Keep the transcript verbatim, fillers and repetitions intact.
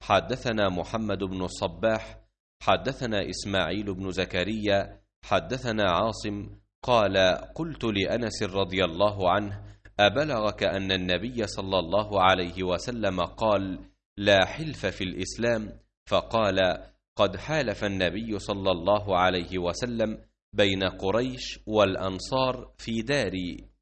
حدثنا محمد بن الصباح حدثنا إسماعيل بن زكريا حدثنا عاصم قال قلت لأنس رضي الله عنه أبلغك أن النبي صلى الله عليه وسلم قال لا حلف في الإسلام؟ فقال قد حالف النبي صلى الله عليه وسلم بين قريش والأنصار في داري.